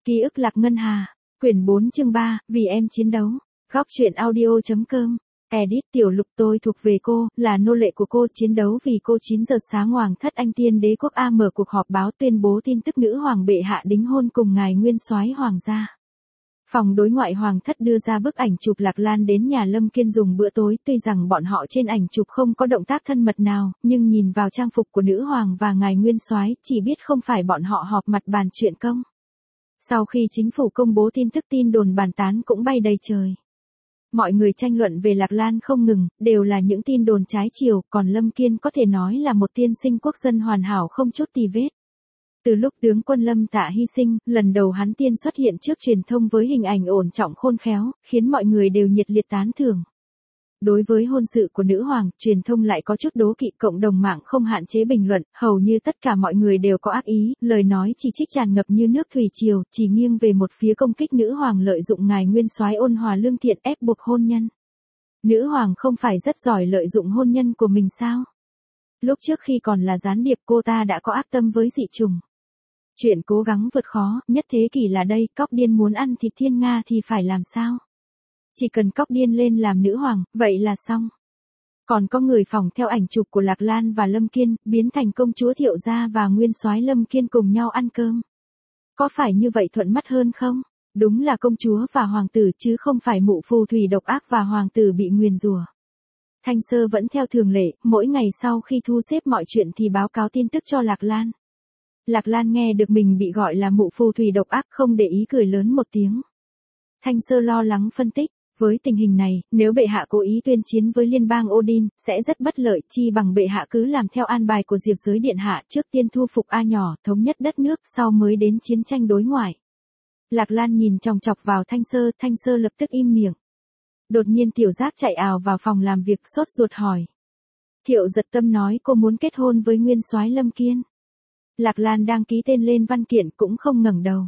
Ký ức Lạc Ngân Hà, quyển 4 chương 3, vì em chiến đấu. Góc truyện audio.com. Edit Tiểu Lục tôi thuộc về cô, là nô lệ của cô, chiến đấu vì cô. 9 giờ sáng Hoàng thất Anh Tiên Đế quốc A mở cuộc họp báo tuyên bố tin tức nữ hoàng bệ hạ đính hôn cùng ngài nguyên soái hoàng gia. Phòng đối ngoại hoàng thất đưa ra bức ảnh chụp Lạc Lan đến nhà Lâm Kiên dùng bữa tối, tuy rằng bọn họ trên ảnh chụp không có động tác thân mật nào, nhưng nhìn vào trang phục của nữ hoàng và ngài nguyên soái, chỉ biết không phải bọn họ họp mặt bàn chuyện công. Sau khi chính phủ công bố tin tức, tin đồn bàn tán cũng bay đầy trời. Mọi người tranh luận về Lạc Lan không ngừng, đều là những tin đồn trái chiều, còn Lâm Kiên có thể nói là một tiên sinh quốc dân hoàn hảo không chút tì vết. Từ lúc tướng quân Lâm Tạ hy sinh, lần đầu hắn tiên xuất hiện trước truyền thông với hình ảnh ổn trọng khôn khéo, khiến mọi người đều nhiệt liệt tán thưởng. Đối với hôn sự của nữ hoàng, truyền thông lại có chút đố kỵ, cộng đồng mạng không hạn chế bình luận, hầu như tất cả mọi người đều có ác ý, lời nói chỉ trích tràn ngập như nước thủy triều, chỉ nghiêng về một phía công kích nữ hoàng lợi dụng ngài nguyên soái ôn hòa lương thiện ép buộc hôn nhân. Nữ hoàng không phải rất giỏi lợi dụng hôn nhân của mình sao? Lúc trước khi còn là gián điệp cô ta đã có ác tâm với dị chủng. Chuyện cố gắng vượt khó, nhất thế kỷ là đây, cóc điên muốn ăn thịt thiên nga thì phải làm sao? Chỉ cần cóc điên lên làm nữ hoàng, vậy là xong. Còn có người phỏng theo ảnh chụp của Lạc Lan và Lâm Kiên, biến thành công chúa Thiệu gia và nguyên soái Lâm Kiên cùng nhau ăn cơm. Có phải như vậy thuận mắt hơn không? Đúng là công chúa và hoàng tử chứ không phải mụ phù thủy độc ác và hoàng tử bị nguyền rủa. Thanh Sơ vẫn theo thường lệ, mỗi ngày sau khi thu xếp mọi chuyện thì báo cáo tin tức cho Lạc Lan. Lạc Lan nghe được mình bị gọi là mụ phù thủy độc ác không để ý, cười lớn một tiếng. Thanh Sơ lo lắng phân tích. Với tình hình này, nếu bệ hạ cố ý tuyên chiến với liên bang Odin, sẽ rất bất lợi, chi bằng bệ hạ cứ làm theo an bài của Diệp Giới Điện Hạ, trước tiên thu phục A nhỏ, thống nhất đất nước, sau mới đến chiến tranh đối ngoại. Lạc Lan nhìn chòng chọc vào Thanh Sơ lập tức im miệng. Đột nhiên Tiểu Giác chạy ào vào phòng làm việc, sốt ruột hỏi. Thiệu Giật Tâm nói cô muốn kết hôn với nguyên soái Lâm Kiên. Lạc Lan đang ký tên lên văn kiện cũng không ngẩng đầu.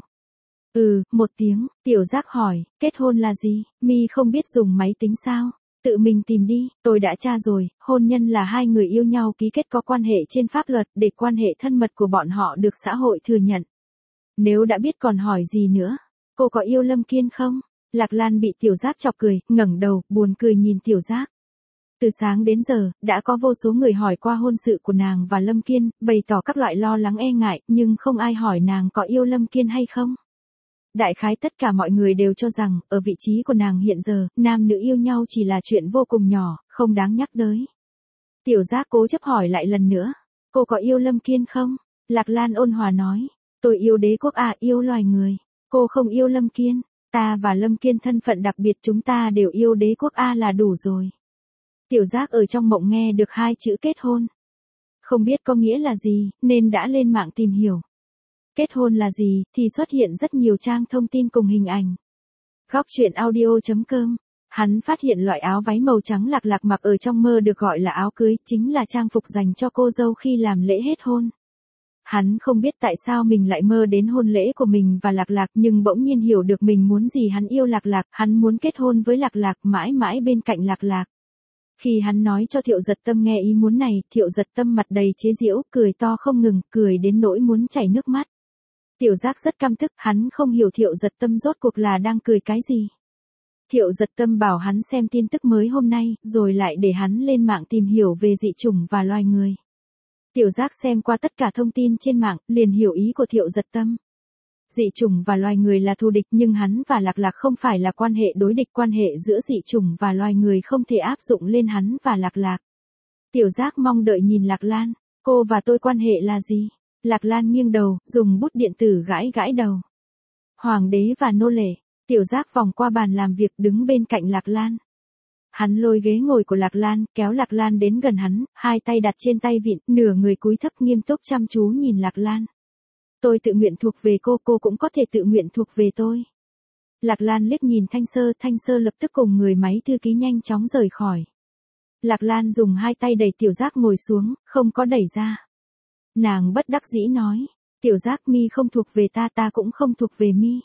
Một tiếng, Tiểu Giác hỏi, kết hôn là gì, mi không biết dùng máy tính sao? Tự mình tìm đi, tôi đã tra rồi, hôn nhân là hai người yêu nhau ký kết có quan hệ trên pháp luật để quan hệ thân mật của bọn họ được xã hội thừa nhận. Nếu đã biết còn hỏi gì nữa, cô có yêu Lâm Kiên không? Lạc Lan bị Tiểu Giác chọc cười, ngẩng đầu, buồn cười nhìn Tiểu Giác. Từ sáng đến giờ, đã có vô số người hỏi qua hôn sự của nàng và Lâm Kiên, bày tỏ các loại lo lắng e ngại, nhưng không ai hỏi nàng có yêu Lâm Kiên hay không. Đại khái tất cả mọi người đều cho rằng, ở vị trí của nàng hiện giờ, nam nữ yêu nhau chỉ là chuyện vô cùng nhỏ, không đáng nhắc tới. Tiểu Giác cố chấp hỏi lại lần nữa, cô có yêu Lâm Kiên không? Lạc Lan ôn hòa nói, tôi yêu đế quốc yêu loài người. Cô không yêu Lâm Kiên, ta và Lâm Kiên thân phận đặc biệt, chúng ta đều yêu đế quốc là đủ rồi. Tiểu Giác ở trong mộng nghe được hai chữ kết hôn. Không biết có nghĩa là gì, nên đã lên mạng tìm hiểu. Kết hôn là gì, thì xuất hiện rất nhiều trang thông tin cùng hình ảnh. Góc truyện audio.com. Hắn phát hiện loại áo váy màu trắng Lạc Lạc mặc ở trong mơ được gọi là áo cưới, chính là trang phục dành cho cô dâu khi làm lễ hết hôn. Hắn không biết tại sao mình lại mơ đến hôn lễ của mình và Lạc Lạc, nhưng bỗng nhiên hiểu được mình muốn gì. Hắn yêu Lạc Lạc, hắn muốn kết hôn với Lạc Lạc, mãi mãi bên cạnh Lạc Lạc. Khi hắn nói cho Thiệu Giật Tâm nghe ý muốn này, Thiệu Giật Tâm mặt đầy chế giễu, cười to không ngừng, cười đến nỗi muốn chảy nước mắt. Tiểu Giác rất căm tức, hắn không hiểu Thiệu Giật Tâm rốt cuộc là đang cười cái gì. Thiệu Giật Tâm bảo hắn xem tin tức mới hôm nay, rồi lại để hắn lên mạng tìm hiểu về dị chủng và loài người. Tiểu Giác xem qua tất cả thông tin trên mạng, liền hiểu ý của Thiệu Giật Tâm. Dị chủng và loài người là thù địch, nhưng hắn và Lạc Lạc không phải là quan hệ đối địch, quan hệ giữa dị chủng và loài người không thể áp dụng lên hắn và Lạc Lạc. Tiểu Giác mong đợi nhìn Lạc Lan, cô và tôi quan hệ là gì? Lạc Lan nghiêng đầu, dùng bút điện tử gãi gãi đầu. Hoàng đế và nô lệ. Tiểu Giác vòng qua bàn làm việc đứng bên cạnh Lạc Lan. Hắn lôi ghế ngồi của Lạc Lan, kéo Lạc Lan đến gần hắn, hai tay đặt trên tay vịn, nửa người cúi thấp nghiêm túc chăm chú nhìn Lạc Lan. Tôi tự nguyện thuộc về cô cũng có thể tự nguyện thuộc về tôi. Lạc Lan liếc nhìn Thanh Sơ lập tức cùng người máy thư ký nhanh chóng rời khỏi. Lạc Lan dùng hai tay đẩy Tiểu Giác ngồi xuống, không có đẩy ra. Nàng bất đắc dĩ nói, Tiểu Giác, mi không thuộc về ta, ta cũng không thuộc về mi.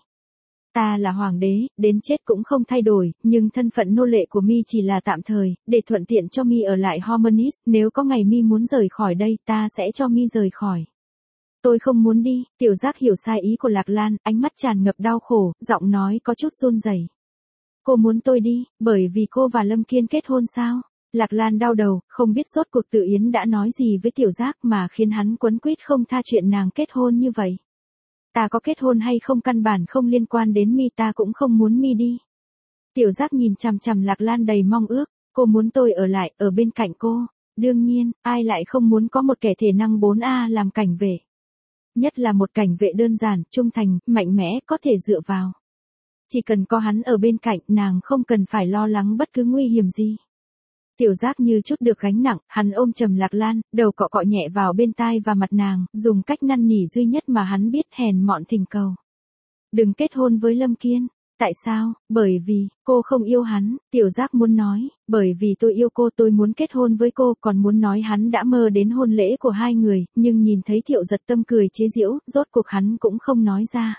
Ta là hoàng đế, đến chết cũng không thay đổi, nhưng thân phận nô lệ của mi chỉ là tạm thời, để thuận tiện cho mi ở lại Harmonis, nếu có ngày mi muốn rời khỏi đây, ta sẽ cho mi rời khỏi. Tôi không muốn đi. Tiểu Giác hiểu sai ý của Lạc Lan, ánh mắt tràn ngập đau khổ, giọng nói có chút run rẩy. Cô muốn tôi đi, bởi vì cô và Lâm Kiên kết hôn sao? Lạc Lan đau đầu, không biết rốt cuộc Tự Yến đã nói gì với Tiểu Giác mà khiến hắn quấn quýt không tha chuyện nàng kết hôn như vậy. Ta có kết hôn hay không căn bản không liên quan đến mi, ta cũng không muốn mi đi. Tiểu Giác nhìn chằm chằm Lạc Lan đầy mong ước, cô muốn tôi ở lại, ở bên cạnh cô. Đương nhiên, ai lại không muốn có một kẻ thể năng 4A làm cảnh vệ. Nhất là một cảnh vệ đơn giản, trung thành, mạnh mẽ, có thể dựa vào. Chỉ cần có hắn ở bên cạnh, nàng không cần phải lo lắng bất cứ nguy hiểm gì. Tiểu Giác như chút được gánh nặng, hắn ôm chầm Lạc Lan, đầu cọ cọ nhẹ vào bên tai và mặt nàng, dùng cách năn nỉ duy nhất mà hắn biết, hèn mọn thỉnh cầu. Đừng kết hôn với Lâm Kiên. Tại sao? Bởi vì, cô không yêu hắn. Tiểu Giác muốn nói, bởi vì tôi yêu cô, tôi muốn kết hôn với cô, còn muốn nói hắn đã mơ đến hôn lễ của hai người, nhưng nhìn thấy Thiệu Giật Tâm cười chế giễu, rốt cuộc hắn cũng không nói ra.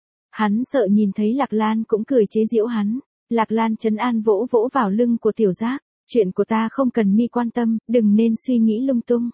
Hắn sợ nhìn thấy Lạc Lan cũng cười chế giễu hắn. Lạc Lan trấn an vỗ vỗ vào lưng của Tiểu Giác. Chuyện của ta không cần mi quan tâm, đừng nên suy nghĩ lung tung.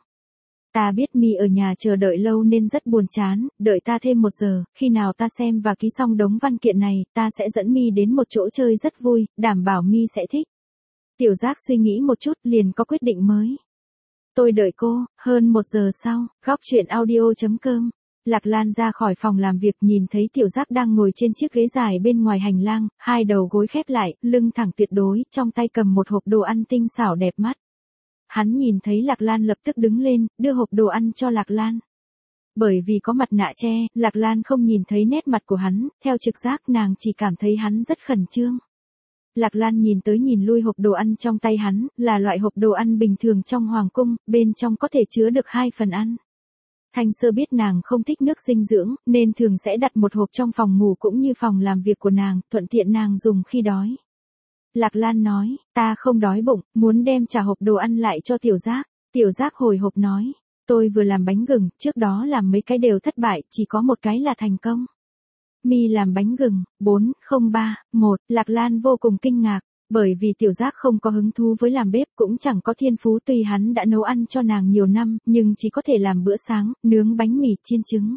Ta biết mi ở nhà chờ đợi lâu nên rất buồn chán, đợi ta thêm 1 giờ, khi nào ta xem và ký xong đống văn kiện này, ta sẽ dẫn mi đến một chỗ chơi rất vui, đảm bảo mi sẽ thích. Tiểu Giác suy nghĩ một chút liền có quyết định mới. Tôi đợi cô. Hơn 1 giờ sau, góc truyện audio.com. Lạc Lan ra khỏi phòng làm việc, nhìn thấy Tiểu Giác đang ngồi trên chiếc ghế dài bên ngoài hành lang, hai đầu gối khép lại, lưng thẳng tuyệt đối, trong tay cầm một hộp đồ ăn tinh xảo đẹp mắt. Hắn nhìn thấy Lạc Lan lập tức đứng lên, đưa hộp đồ ăn cho Lạc Lan. Bởi vì có mặt nạ che, Lạc Lan không nhìn thấy nét mặt của hắn, theo trực giác nàng chỉ cảm thấy hắn rất khẩn trương. Lạc Lan nhìn tới nhìn lui hộp đồ ăn trong tay hắn, là loại hộp đồ ăn bình thường trong hoàng cung, bên trong có thể chứa được 2 phần ăn. Thanh Sơ biết nàng không thích nước dinh dưỡng, nên thường sẽ đặt một hộp trong phòng ngủ cũng như phòng làm việc của nàng, thuận tiện nàng dùng khi đói. Lạc Lan nói, ta không đói bụng, muốn đem trả hộp đồ ăn lại cho Tiểu Giác. Tiểu Giác hồi hộp nói, tôi vừa làm bánh gừng, trước đó làm mấy cái đều thất bại, chỉ có một cái là thành công. Mi làm bánh gừng. 4031, Lạc Lan vô cùng kinh ngạc, bởi vì Tiểu Giác không có hứng thú với làm bếp, cũng chẳng có thiên phú, tuy hắn đã nấu ăn cho nàng nhiều năm, nhưng chỉ có thể làm bữa sáng, nướng bánh mì, chiên trứng.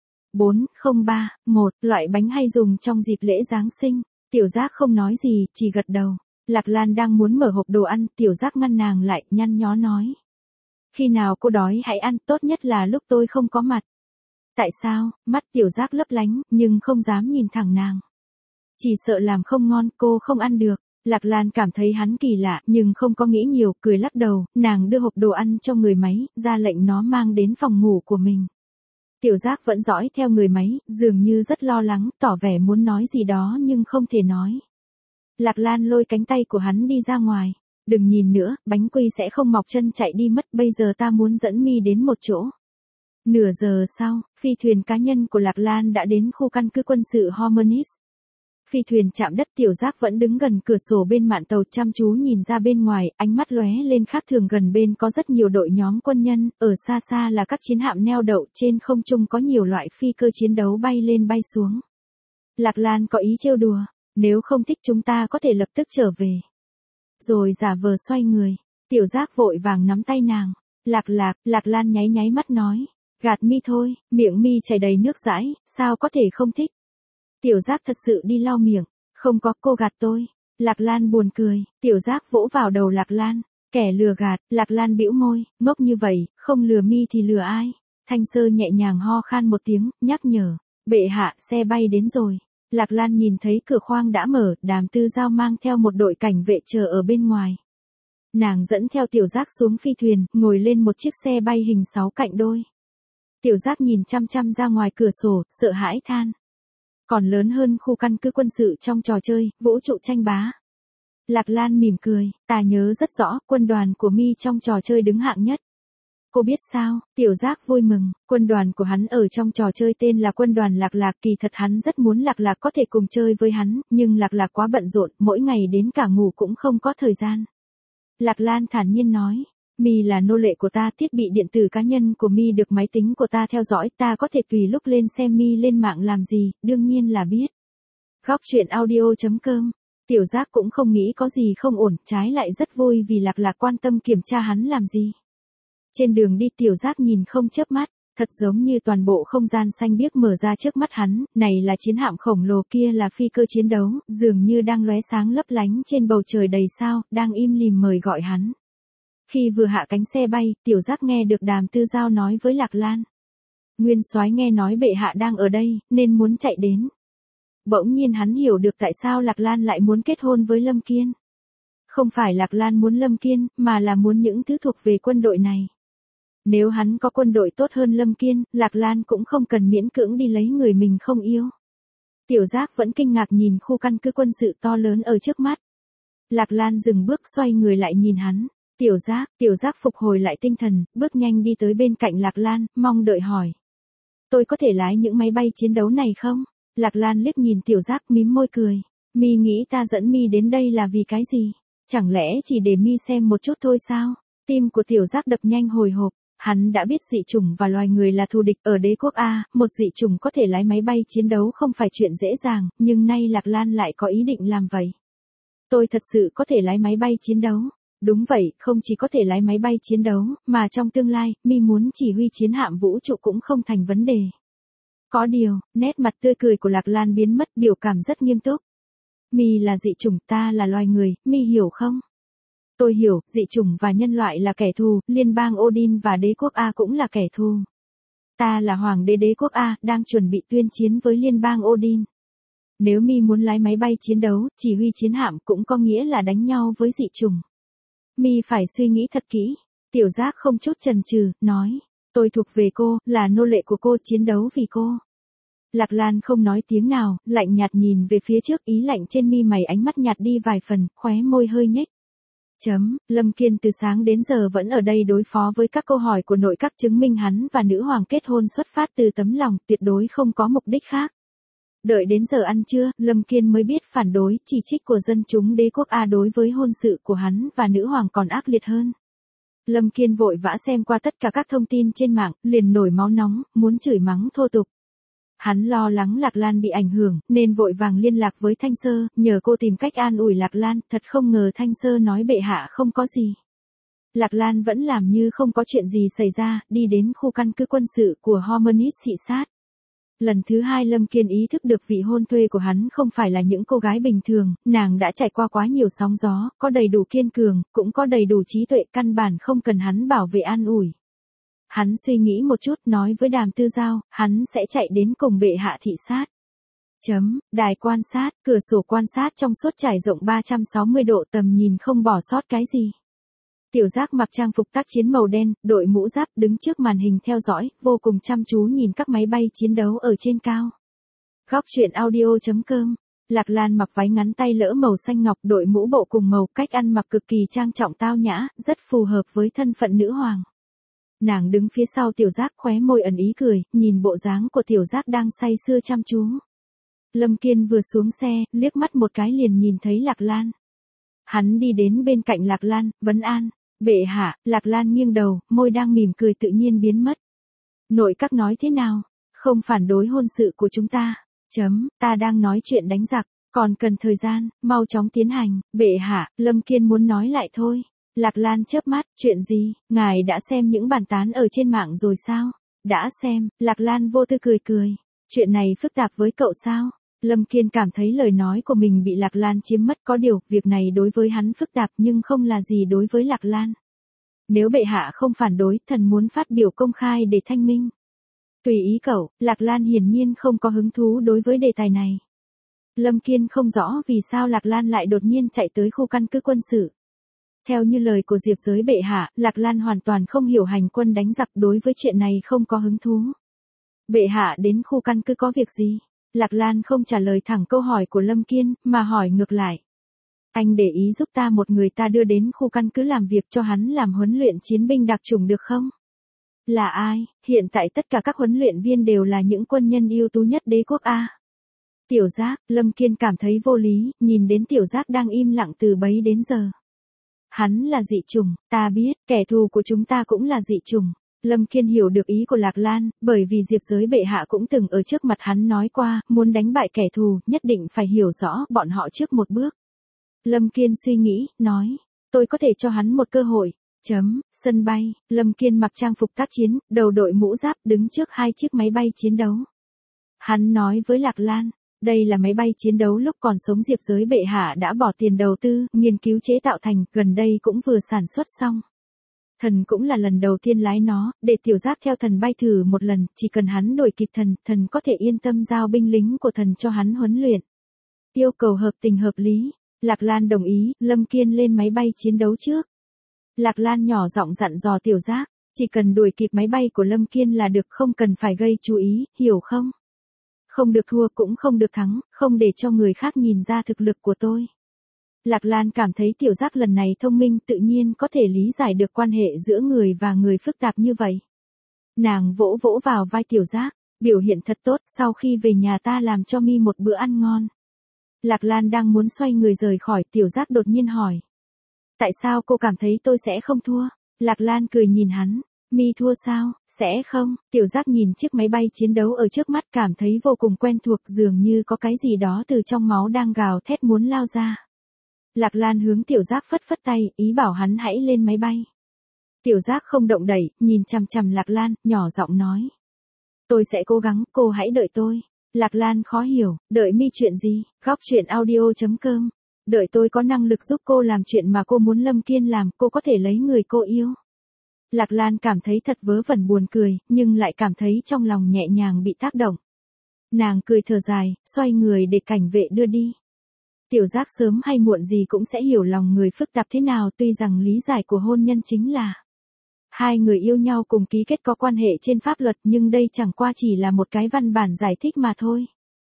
4031, loại bánh hay dùng trong dịp lễ Giáng sinh. Tiểu Giác không nói gì, chỉ gật đầu. Lạc Lan đang muốn mở hộp đồ ăn, Tiểu Giác ngăn nàng lại, nhăn nhó nói. Khi nào cô đói hãy ăn, tốt nhất là lúc tôi không có mặt. Tại sao? Mắt Tiểu Giác lấp lánh, nhưng không dám nhìn thẳng nàng. Chỉ sợ làm không ngon, cô không ăn được. Lạc Lan cảm thấy hắn kỳ lạ, nhưng không có nghĩ nhiều, cười lắc đầu, nàng đưa hộp đồ ăn cho người máy, ra lệnh nó mang đến phòng ngủ của mình. Tiểu Giác vẫn dõi theo người máy, dường như rất lo lắng, tỏ vẻ muốn nói gì đó nhưng không thể nói. Lạc Lan lôi cánh tay của hắn đi ra ngoài. Đừng nhìn nữa, bánh quy sẽ không mọc chân chạy đi mất, bây giờ ta muốn dẫn mi đến một chỗ. Nửa giờ sau, phi thuyền cá nhân của Lạc Lan đã đến khu căn cứ quân sự Hormonis. Phi thuyền chạm đất, Tiểu Giác vẫn đứng gần cửa sổ bên mạn tàu chăm chú nhìn ra bên ngoài, ánh mắt lóe lên khác thường, gần bên có rất nhiều đội nhóm quân nhân, ở xa xa là các chiến hạm neo đậu, trên không trung có nhiều loại phi cơ chiến đấu bay lên bay xuống. Lạc Lan có ý trêu đùa, nếu không thích chúng ta có thể lập tức trở về. Rồi giả vờ xoay người, Tiểu Giác vội vàng nắm tay nàng. Lạc Lan nháy nháy mắt nói, gạt mi thôi, miệng mi chảy đầy nước dãi, sao có thể không thích. Tiểu Giác thật sự đi lau miệng, không có, cô gạt tôi. Lạc Lan buồn cười, Tiểu Giác vỗ vào đầu Lạc Lan, kẻ lừa gạt. Lạc Lan bĩu môi, ngốc như vậy, không lừa mi thì lừa ai. Thanh Sơ nhẹ nhàng ho khan một tiếng, nhắc nhở, bệ hạ, xe bay đến rồi. Lạc Lan nhìn thấy cửa khoang đã mở, Đàm Tư Giao mang theo một đội cảnh vệ chờ ở bên ngoài. Nàng dẫn theo Tiểu Giác xuống phi thuyền, ngồi lên một chiếc xe bay hình 6 cạnh đôi. Tiểu Giác nhìn chăm chăm ra ngoài cửa sổ, sợ hãi than. Còn lớn hơn khu căn cứ quân sự trong trò chơi, vũ trụ tranh bá. Lạc Lan mỉm cười, ta nhớ rất rõ, quân đoàn của mi trong trò chơi đứng hạng nhất. Cô biết sao? Tiểu Giác vui mừng, quân đoàn của hắn ở trong trò chơi tên là quân đoàn Lạc Lạc, kỳ thật hắn rất muốn Lạc Lạc có thể cùng chơi với hắn, nhưng Lạc Lạc quá bận rộn, mỗi ngày đến cả ngủ cũng không có thời gian. Lạc Lan thản nhiên nói, mi là nô lệ của ta, thiết bị điện tử cá nhân của mi được máy tính của ta theo dõi, ta có thể tùy lúc lên xem mi lên mạng làm gì, đương nhiên là biết. Góc truyện audio.com. Tiểu Giác cũng không nghĩ có gì không ổn, trái lại rất vui vì Lạc Lạc quan tâm kiểm tra hắn làm gì. Trên đường đi Tiểu Giác nhìn không chớp mắt, Thật giống như toàn bộ không gian xanh biếc mở ra trước mắt hắn, này là chiến hạm khổng lồ, kia là phi cơ chiến đấu, dường như đang lóe sáng lấp lánh trên bầu trời đầy sao, đang im lìm mời gọi hắn. Khi vừa hạ cánh xe bay, Tiểu Giác nghe được Đàm Tư Giao nói với Lạc Lan. Nguyên soái nghe nói bệ hạ đang ở đây, nên muốn chạy đến. Bỗng nhiên hắn hiểu được tại sao Lạc Lan lại muốn kết hôn với Lâm Kiên. Không phải Lạc Lan muốn Lâm Kiên, mà là muốn những thứ thuộc về quân đội này. Nếu hắn có quân đội tốt hơn Lâm Kiên, Lạc Lan cũng không cần miễn cưỡng đi lấy người mình không yêu. Tiểu Giác vẫn kinh ngạc nhìn khu căn cứ quân sự to lớn ở trước mắt. Lạc Lan dừng bước xoay người lại nhìn hắn. Tiểu Giác phục hồi lại tinh thần, bước nhanh đi tới bên cạnh Lạc Lan, mong đợi hỏi. Tôi có thể lái những máy bay chiến đấu này không? Lạc Lan liếc nhìn Tiểu Giác mím môi cười. Mi nghĩ ta dẫn Mi đến đây là vì cái gì? Chẳng lẽ chỉ để Mi xem một chút thôi sao? Tim của Tiểu Giác đập nhanh hồi hộp. Hắn đã biết dị chủng và loài người là thù địch ở đế quốc A, một dị chủng có thể lái máy bay chiến đấu không phải chuyện dễ dàng, nhưng nay Lạc Lan lại có ý định làm vậy. Tôi thật sự có thể lái máy bay chiến đấu. Đúng vậy, không chỉ có thể lái máy bay chiến đấu, mà trong tương lai, Mi muốn chỉ huy chiến hạm vũ trụ cũng không thành vấn đề. Có điều, nét mặt tươi cười của Lạc Lan biến mất, biểu cảm rất nghiêm túc. Mi là dị chủng, ta là loài người, Mi hiểu không? Tôi hiểu, dị chủng và nhân loại là kẻ thù, liên bang Odin và đế quốc A cũng là kẻ thù. Ta là hoàng đế đế quốc A, đang chuẩn bị tuyên chiến với liên bang Odin. Nếu Mi muốn lái máy bay chiến đấu, chỉ huy chiến hạm cũng có nghĩa là đánh nhau với dị chủng. Mi phải suy nghĩ thật kỹ. Tiểu Giác không chút chần chừ, nói. Tôi thuộc về cô, là nô lệ của cô, chiến đấu vì cô. Lạc Lan không nói tiếng nào, lạnh nhạt nhìn về phía trước, ý lạnh trên mi mày ánh mắt nhạt đi vài phần, khóe môi hơi nhếch. Lâm Kiên từ sáng đến giờ vẫn ở đây đối phó với các câu hỏi của nội các, chứng minh hắn và nữ hoàng kết hôn xuất phát từ tấm lòng, tuyệt đối không có mục đích khác. Đợi đến giờ ăn trưa, Lâm Kiên mới biết phản đối, chỉ trích của dân chúng đế quốc A đối với hôn sự của hắn và nữ hoàng còn ác liệt hơn. Lâm Kiên vội vã xem qua tất cả các thông tin trên mạng, liền nổi máu nóng, muốn chửi mắng thô tục. Hắn lo lắng Lạc Lan bị ảnh hưởng, nên vội vàng liên lạc với Thanh Sơ, nhờ cô tìm cách an ủi Lạc Lan, thật không ngờ Thanh Sơ nói bệ hạ không có gì. Lạc Lan vẫn làm như không có chuyện gì xảy ra, đi đến khu căn cứ quân sự của Hormonis thị sát. Lần thứ hai Lâm Kiên ý thức được vị hôn thê của hắn không phải là những cô gái bình thường, nàng đã trải qua quá nhiều sóng gió, có đầy đủ kiên cường, cũng có đầy đủ trí tuệ, căn bản không cần hắn bảo vệ an ủi. Hắn suy nghĩ một chút, nói với Đàm Tư Giao, hắn sẽ chạy đến cùng bệ hạ thị sát. Đài quan sát, cửa sổ quan sát trong suốt trải rộng 360 độ, tầm nhìn không bỏ sót cái gì. Tiểu Giác mặc trang phục tác chiến màu đen, đội mũ giáp, đứng trước màn hình theo dõi, vô cùng chăm chú nhìn các máy bay chiến đấu ở trên cao. Góc truyện audio.com. Lạc Lan mặc váy ngắn tay lỡ màu xanh ngọc, đội mũ bộ cùng màu, cách ăn mặc cực kỳ trang trọng tao nhã, rất phù hợp với thân phận nữ hoàng. Nàng đứng phía sau Tiểu Giác, khóe môi ẩn ý cười, nhìn bộ dáng của Tiểu Giác đang say sưa chăm chú. Lâm Kiên vừa xuống xe, liếc mắt một cái liền nhìn thấy Lạc Lan. Hắn đi đến bên cạnh Lạc Lan, vấn an. Bệ hạ. Lạc Lan nghiêng đầu, môi đang mỉm cười tự nhiên biến mất. Nội các nói thế nào? Không phản đối hôn sự của chúng ta. Ta đang nói chuyện đánh giặc, còn cần thời gian, mau chóng tiến hành. Bệ hạ. Lâm Kiên muốn nói lại thôi. Lạc Lan chớp mắt, chuyện gì? Ngài đã xem những bản tán ở trên mạng rồi sao? Đã xem. Lạc Lan vô tư cười cười. Chuyện này phức tạp với cậu sao? Lâm Kiên cảm thấy lời nói của mình bị Lạc Lan chiếm mất, có điều, việc này đối với hắn phức tạp nhưng không là gì đối với Lạc Lan. Nếu bệ hạ không phản đối, thần muốn phát biểu công khai để thanh minh. Tùy ý cậu. Lạc Lan hiển nhiên không có hứng thú đối với đề tài này. Lâm Kiên không rõ vì sao Lạc Lan lại đột nhiên chạy tới khu căn cứ quân sự. Theo như lời của Diệp Giới bệ hạ, Lạc Lan hoàn toàn không hiểu hành quân đánh giặc, đối với chuyện này không có hứng thú. Bệ hạ đến khu căn cứ có việc gì? Lạc Lan không trả lời thẳng câu hỏi của Lâm Kiên, mà hỏi ngược lại. Anh để ý giúp ta một người ta đưa đến khu căn cứ làm việc cho hắn làm huấn luyện chiến binh đặc chủng được không? Là ai? Hiện tại tất cả các huấn luyện viên đều là những quân nhân ưu tú nhất đế quốc A. Tiểu Giác. Lâm Kiên cảm thấy vô lý, nhìn đến Tiểu Giác đang im lặng từ bấy đến giờ. Hắn là dị chủng, ta biết, kẻ thù của chúng ta cũng là dị chủng. Lâm Kiên hiểu được ý của Lạc Lan, bởi vì Diệp Giới bệ hạ cũng từng ở trước mặt hắn nói qua, muốn đánh bại kẻ thù, nhất định phải hiểu rõ bọn họ trước một bước. Lâm Kiên suy nghĩ, nói, tôi có thể cho hắn một cơ hội. Sân bay, Lâm Kiên mặc trang phục tác chiến, đầu đội mũ giáp đứng trước hai chiếc máy bay chiến đấu. Hắn nói với Lạc Lan, đây là máy bay chiến đấu lúc còn sống Diệp Giới bệ hạ đã bỏ tiền đầu tư, nghiên cứu chế tạo thành, gần đây cũng vừa sản xuất xong. Thần cũng là lần đầu tiên lái nó, để tiểu giác theo thần bay thử một lần, chỉ cần hắn đuổi kịp thần, thần có thể yên tâm giao binh lính của thần cho hắn huấn luyện. Yêu cầu hợp tình hợp lý, Lạc Lan đồng ý, Lâm Kiên lên máy bay chiến đấu trước. Lạc Lan nhỏ giọng dặn dò tiểu giác, chỉ cần đuổi kịp máy bay của Lâm Kiên là được, không cần phải gây chú ý, hiểu không? Không được thua cũng không được thắng, không để cho người khác nhìn ra thực lực của tôi. Lạc Lan cảm thấy tiểu giác lần này thông minh, tự nhiên có thể lý giải được quan hệ giữa người và người phức tạp như vậy. Nàng vỗ vỗ vào vai tiểu giác, biểu hiện thật tốt, sau khi về nhà ta làm cho mi một bữa ăn ngon. Lạc Lan đang muốn xoay người rời khỏi, tiểu giác đột nhiên hỏi. Tại sao cô cảm thấy tôi sẽ không thua? Lạc Lan cười nhìn hắn. Mi thua sao? Sẽ không? Tiểu giác nhìn chiếc máy bay chiến đấu ở trước mắt, cảm thấy vô cùng quen thuộc, dường như có cái gì đó từ trong máu đang gào thét muốn lao ra. Lạc Lan hướng tiểu giác phất phất tay, ý bảo hắn hãy lên máy bay. Tiểu giác không động đậy, nhìn chằm chằm Lạc Lan, nhỏ giọng nói. Tôi sẽ cố gắng, cô hãy đợi tôi. Lạc Lan khó hiểu, đợi mi chuyện gì? Góc truyện audio.com. Đợi tôi có năng lực giúp cô làm chuyện mà cô muốn Lâm Kiên làm, cô có thể lấy người cô yêu. Lạc Lan cảm thấy thật vớ vẩn buồn cười, nhưng lại cảm thấy trong lòng nhẹ nhàng bị tác động. Nàng cười thở dài, xoay người để cảnh vệ đưa đi. Tiểu giác sớm hay muộn gì cũng sẽ hiểu lòng người phức tạp thế nào, tuy rằng lý giải của hôn nhân chính là hai người yêu nhau cùng ký kết có quan hệ trên pháp luật, nhưng đây chẳng qua chỉ là một cái văn bản giải thích mà thôi.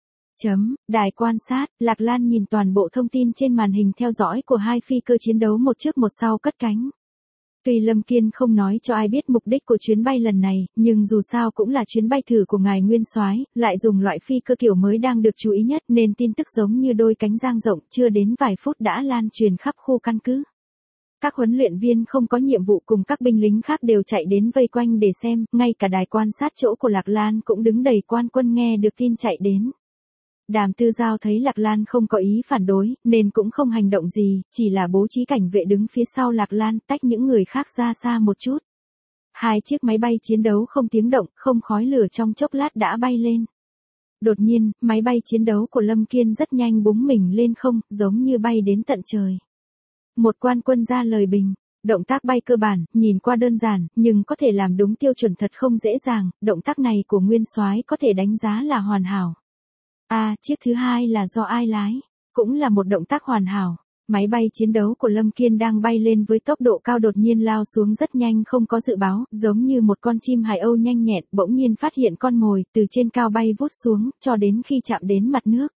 Đài quan sát, Lạc Lan nhìn toàn bộ thông tin trên màn hình theo dõi của hai phi cơ chiến đấu một trước một sau cất cánh. Tuy Lâm Kiên không nói cho ai biết mục đích của chuyến bay lần này, nhưng dù sao cũng là chuyến bay thử của ngài Nguyên Soái, lại dùng loại phi cơ kiểu mới đang được chú ý nhất, nên tin tức giống như đôi cánh dang rộng, chưa đến vài phút đã lan truyền khắp khu căn cứ. Các huấn luyện viên không có nhiệm vụ cùng các binh lính khác đều chạy đến vây quanh để xem, ngay cả đài quan sát chỗ của Lạc Lan cũng đứng đầy quan quân nghe được tin chạy đến. Đàm Tư Giao thấy Lạc Lan không có ý phản đối, nên cũng không hành động gì, chỉ là bố trí cảnh vệ đứng phía sau Lạc Lan, tách những người khác ra xa một chút. Hai chiếc máy bay chiến đấu không tiếng động, không khói lửa, trong chốc lát đã bay lên. Đột nhiên, máy bay chiến đấu của Lâm Kiên rất nhanh búng mình lên không, giống như bay đến tận trời. Một quan quân ra lời bình. Động tác bay cơ bản, nhìn qua đơn giản, nhưng có thể làm đúng tiêu chuẩn thật không dễ dàng, động tác này của Nguyên Soái có thể đánh giá là hoàn hảo. Chiếc thứ hai là do ai lái? Cũng là một động tác hoàn hảo. Máy bay chiến đấu của Lâm Kiên đang bay lên với tốc độ cao, đột nhiên lao xuống rất nhanh, không có dự báo, giống như một con chim hải âu nhanh nhẹn, bỗng nhiên phát hiện con mồi, từ trên cao bay vút xuống, cho đến khi chạm đến mặt nước.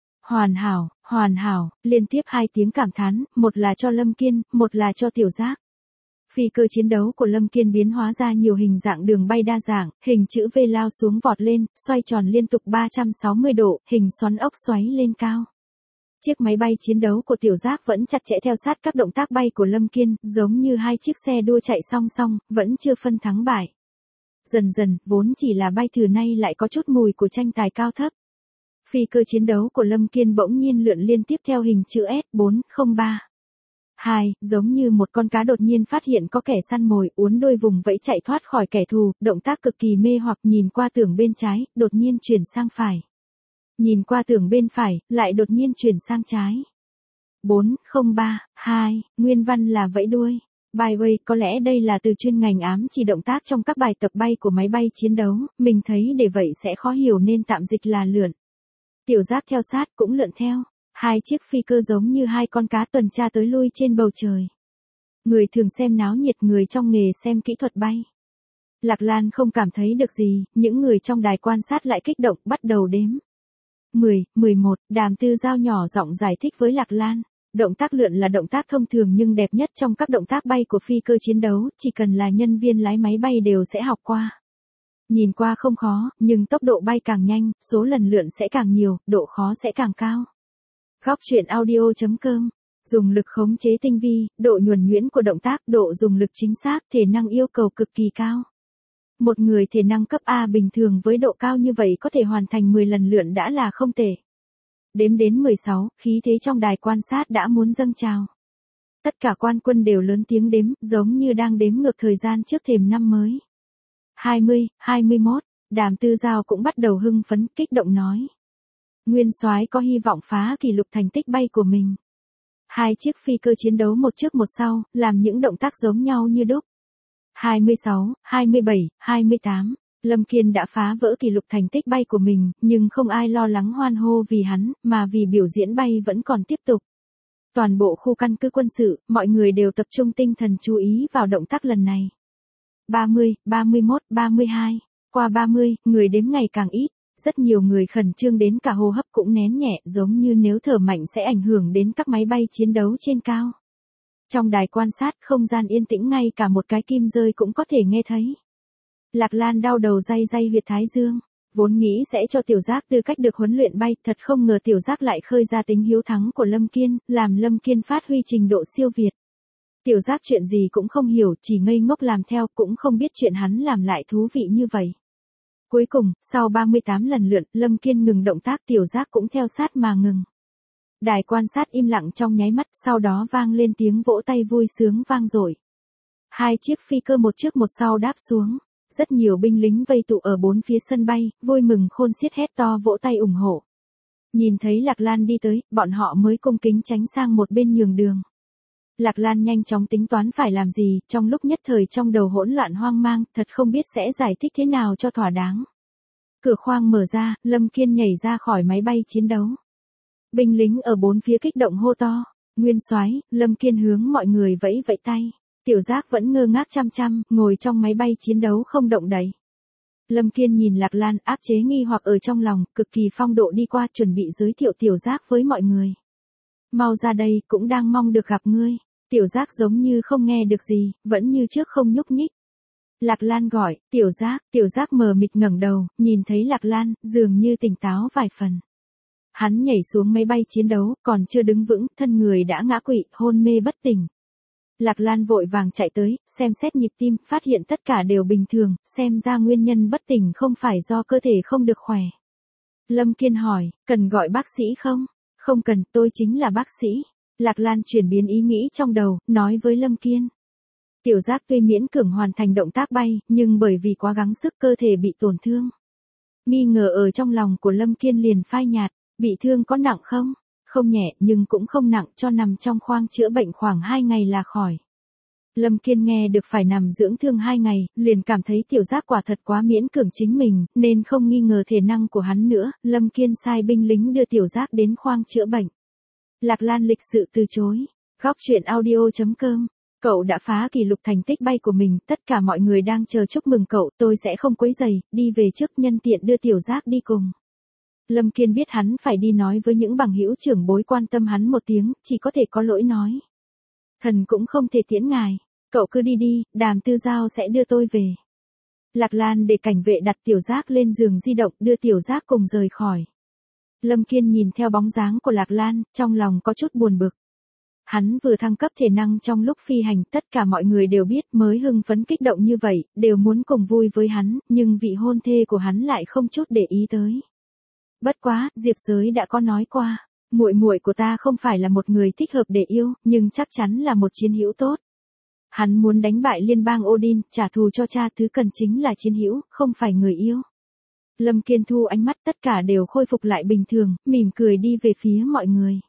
Hoàn hảo, liên tiếp hai tiếng cảm thán, một là cho Lâm Kiên, một là cho tiểu giác. Phi cơ chiến đấu của Lâm Kiên biến hóa ra nhiều hình dạng đường bay đa dạng, hình chữ V lao xuống vọt lên, xoay tròn liên tục 360 độ, hình xoắn ốc xoáy lên cao. Chiếc máy bay chiến đấu của tiểu giác vẫn chặt chẽ theo sát các động tác bay của Lâm Kiên, giống như hai chiếc xe đua chạy song song, vẫn chưa phân thắng bại. Dần dần, vốn chỉ là bay thử nay lại có chút mùi của tranh tài cao thấp. Phi cơ chiến đấu của Lâm Kiên bỗng nhiên lượn liên tiếp theo hình chữ S403. Giống như một con cá đột nhiên phát hiện có kẻ săn mồi, uốn đuôi vùng vẫy chạy thoát khỏi kẻ thù, động tác cực kỳ mê hoặc, nhìn qua tường bên trái, đột nhiên chuyển sang phải. Nhìn qua tường bên phải, lại đột nhiên chuyển sang trái. 403, nguyên văn là vẫy đuôi. By the way, có lẽ đây là từ chuyên ngành ám chỉ động tác trong các bài tập bay của máy bay chiến đấu, mình thấy để vậy sẽ khó hiểu nên tạm dịch là lượn. Tiểu giác theo sát cũng lượn theo. Hai chiếc phi cơ giống như hai con cá tuần tra tới lui trên bầu trời. Người thường xem náo nhiệt, người trong nghề xem kỹ thuật bay. Lạc Lan không cảm thấy được gì, những người trong đài quan sát lại kích động, bắt đầu đếm. 10, 11, Đàm Tư Giao nhỏ giọng giải thích với Lạc Lan. Động tác lượn là động tác thông thường nhưng đẹp nhất trong các động tác bay của phi cơ chiến đấu, chỉ cần là nhân viên lái máy bay đều sẽ học qua. Nhìn qua không khó, nhưng tốc độ bay càng nhanh, số lần lượn sẽ càng nhiều, độ khó sẽ càng cao. Góc truyện audio.com. Dùng lực khống chế tinh vi, độ nhuần nhuyễn của động tác, độ dùng lực chính xác, thể năng yêu cầu cực kỳ cao. Một người thể năng cấp A bình thường với độ cao như vậy có thể hoàn thành 10 lần lượn đã là không tệ. Đếm đến 16, khí thế trong đài quan sát đã muốn dâng trào. Tất cả quan quân đều lớn tiếng đếm, giống như đang đếm ngược thời gian trước thềm năm mới. 20, 21, Đàm Tư Giao cũng bắt đầu hưng phấn, kích động nói. Nguyên soái có hy vọng phá kỷ lục thành tích bay của mình. 2 chiếc phi cơ chiến đấu một trước một sau, làm những động tác giống nhau như đúc. 26, 27, 28, Lâm Kiên đã phá vỡ kỷ lục thành tích bay của mình, nhưng không ai lo lắng hoan hô vì hắn, mà vì biểu diễn bay vẫn còn tiếp tục. Toàn bộ khu căn cứ quân sự, mọi người đều tập trung tinh thần chú ý vào động tác lần này. 30, 31, 32, qua 30, người đếm ngày càng ít. Rất nhiều người khẩn trương đến cả hô hấp cũng nén nhẹ, giống như nếu thở mạnh sẽ ảnh hưởng đến các máy bay chiến đấu trên cao. Trong đài quan sát, không gian yên tĩnh, ngay cả một cái kim rơi cũng có thể nghe thấy. Lạc Lan đau đầu day day huyệt thái dương, vốn nghĩ sẽ cho Tiểu Giác tư cách được huấn luyện bay, thật không ngờ Tiểu Giác lại khơi ra tính hiếu thắng của Lâm Kiên, làm Lâm Kiên phát huy trình độ siêu việt. Tiểu Giác chuyện gì cũng không hiểu, chỉ ngây ngốc làm theo, cũng không biết chuyện hắn làm lại thú vị như vậy. Cuối cùng, sau 38 lần lượn, Lâm Kiên ngừng động tác, Tiểu Giác cũng theo sát mà ngừng. Đài quan sát im lặng trong nháy mắt, sau đó vang lên tiếng vỗ tay vui sướng vang dội. 2 chiếc phi cơ một trước một sau đáp xuống. Rất nhiều binh lính vây tụ ở 4 phía sân bay, vui mừng khôn xiết hét to vỗ tay ủng hộ. Nhìn thấy Lạc Lan đi tới, bọn họ mới cung kính tránh sang một bên nhường đường. Lạc Lan nhanh chóng tính toán phải làm gì, trong lúc nhất thời trong đầu hỗn loạn hoang mang, thật không biết sẽ giải thích thế nào cho thỏa đáng. Cửa khoang mở ra, Lâm Kiên nhảy ra khỏi máy bay chiến đấu. Binh lính ở 4 phía kích động hô to, Nguyên soái. Lâm Kiên hướng mọi người vẫy vẫy tay. Tiểu Giác vẫn ngơ ngác chăm chăm, ngồi trong máy bay chiến đấu không động đậy. Lâm Kiên nhìn Lạc Lan, áp chế nghi hoặc ở trong lòng, cực kỳ phong độ đi qua, chuẩn bị giới thiệu Tiểu Giác với mọi người. Mau ra đây, cũng đang mong được gặp ngươi. Tiểu Giác giống như không nghe được gì, vẫn như trước không nhúc nhích. Lạc Lan gọi, Tiểu Giác mờ mịt ngẩng đầu, nhìn thấy Lạc Lan, dường như tỉnh táo vài phần. Hắn nhảy xuống máy bay chiến đấu, còn chưa đứng vững, thân người đã ngã quỵ, hôn mê bất tỉnh. Lạc Lan vội vàng chạy tới, xem xét nhịp tim, phát hiện tất cả đều bình thường, xem ra nguyên nhân bất tỉnh không phải do cơ thể không được khỏe. Lâm Kiên hỏi, cần gọi bác sĩ không? Không cần, tôi chính là bác sĩ. Lạc Lan chuyển biến ý nghĩ trong đầu, nói với Lâm Kiên. Tiểu Giác tuy miễn cưỡng hoàn thành động tác bay, nhưng bởi vì quá gắng sức cơ thể bị tổn thương. Nghi ngờ ở trong lòng của Lâm Kiên liền phai nhạt, bị thương có nặng không? Không nhẹ nhưng cũng không nặng, cho nằm trong khoang chữa bệnh khoảng 2 ngày là khỏi. Lâm Kiên nghe được phải nằm dưỡng thương 2 ngày, liền cảm thấy Tiểu Giác quả thật quá miễn cưỡng chính mình, nên không nghi ngờ thể năng của hắn nữa. Lâm Kiên sai binh lính đưa Tiểu Giác đến khoang chữa bệnh. Lạc Lan lịch sự từ chối. Góc truyện audio.com. Cậu đã phá kỷ lục thành tích bay của mình, tất cả mọi người đang chờ chúc mừng cậu, tôi sẽ không quấy rầy, đi về trước, nhân tiện đưa Tiểu Giác đi cùng. Lâm Kiên biết hắn phải đi nói với những bằng hữu trưởng bối quan tâm hắn một tiếng, chỉ có thể có lỗi nói. Thần cũng không thể tiễn ngài, cậu cứ đi đi, Đàm Tư Giao sẽ đưa tôi về. Lạc Lan để cảnh vệ đặt Tiểu Giác lên giường di động, đưa Tiểu Giác cùng rời khỏi. Lâm Kiên nhìn theo bóng dáng của Lạc Lan, trong lòng có chút buồn bực. Hắn vừa thăng cấp thể năng trong lúc phi hành, tất cả mọi người đều biết, mới hưng phấn kích động như vậy, đều muốn cùng vui với hắn, nhưng vị hôn thê của hắn lại không chút để ý tới. Bất quá, Diệp Giới đã có nói qua, muội muội của ta không phải là một người thích hợp để yêu, nhưng chắc chắn là một chiến hữu tốt. Hắn muốn đánh bại liên bang Odin, trả thù cho cha, thứ cần chính là chiến hữu, không phải người yêu. Lâm Kiên thu ánh mắt, tất cả đều khôi phục lại bình thường, mỉm cười đi về phía mọi người.